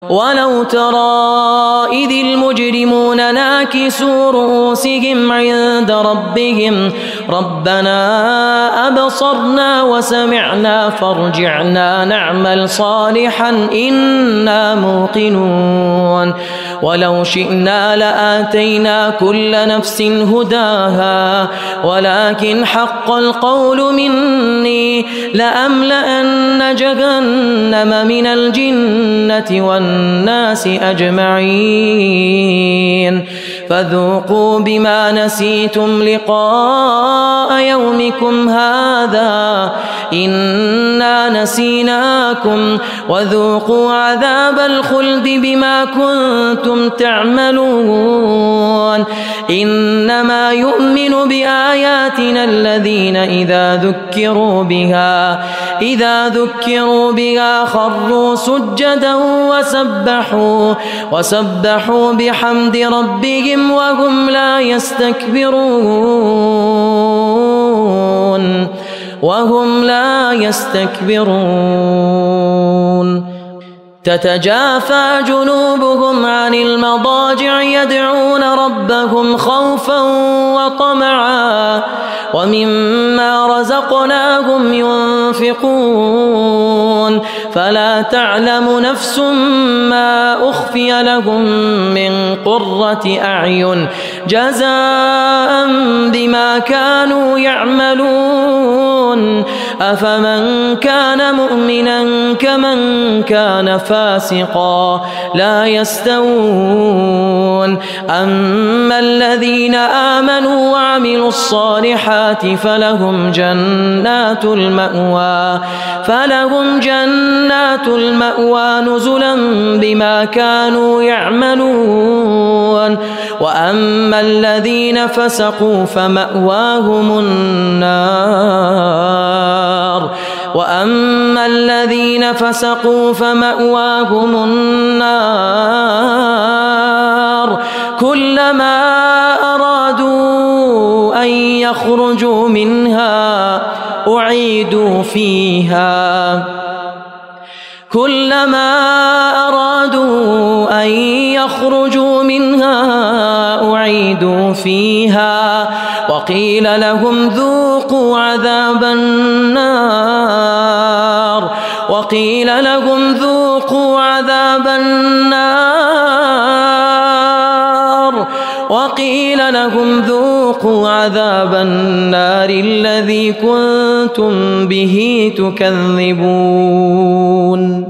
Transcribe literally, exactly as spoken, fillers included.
ولو ترى إذ المجرمون ناكسوا رؤوسهم عند ربهم ربنا أبصرنا وسمعنا فارجعنا نعمل صالحا إنا موقنون ولو شئنا لآتينا كل نفس هداها ولكن حق القول مني لأملأن جهنم من الجنة والناس أجمعين فذوقوا بما نسيتم لقاء يومكم هذا إنا نسيناكم وذوقوا عذاب الخلد بما كنتم تعملون إنما يؤمن بآياتنا الذين إذا ذكروا بها إذا ذكروا بها خروا سجدا وسبحوا وسبحوا بحمد ربهم وهم لا يستكبرون وهم لا يستكبرون تتجافى جنوبهم عن المضاجع يدعون ربهم خوفا وطمعا ومما رزقناهم ينفقون فلا تعلم نفس ما أخفي لهم من قرة أعين جزاء بما كانوا يعملون أفمن كان مؤمنا كمن كان فاسقا لا يستوون أما الذين آمنوا وعملوا الصالحات فلهم جنات المأوى فلهم جنات المأوى نزلا بما كانوا يعملون وأما الذين فسقوا فمأواهم النار وأما الذين فسقوا فمأواهم النار كلما أرادوا أن يخرجوا منها أعيدوا فيها كلما أرادوا أن يخرجوا منها أعيدوا فيها وقيل لهم ذوقوا عذاب النار وقيل لهم ذوقوا عذاب النار وقيل لهم ذوقوا عذاب النار الذي كنتم به تكذبون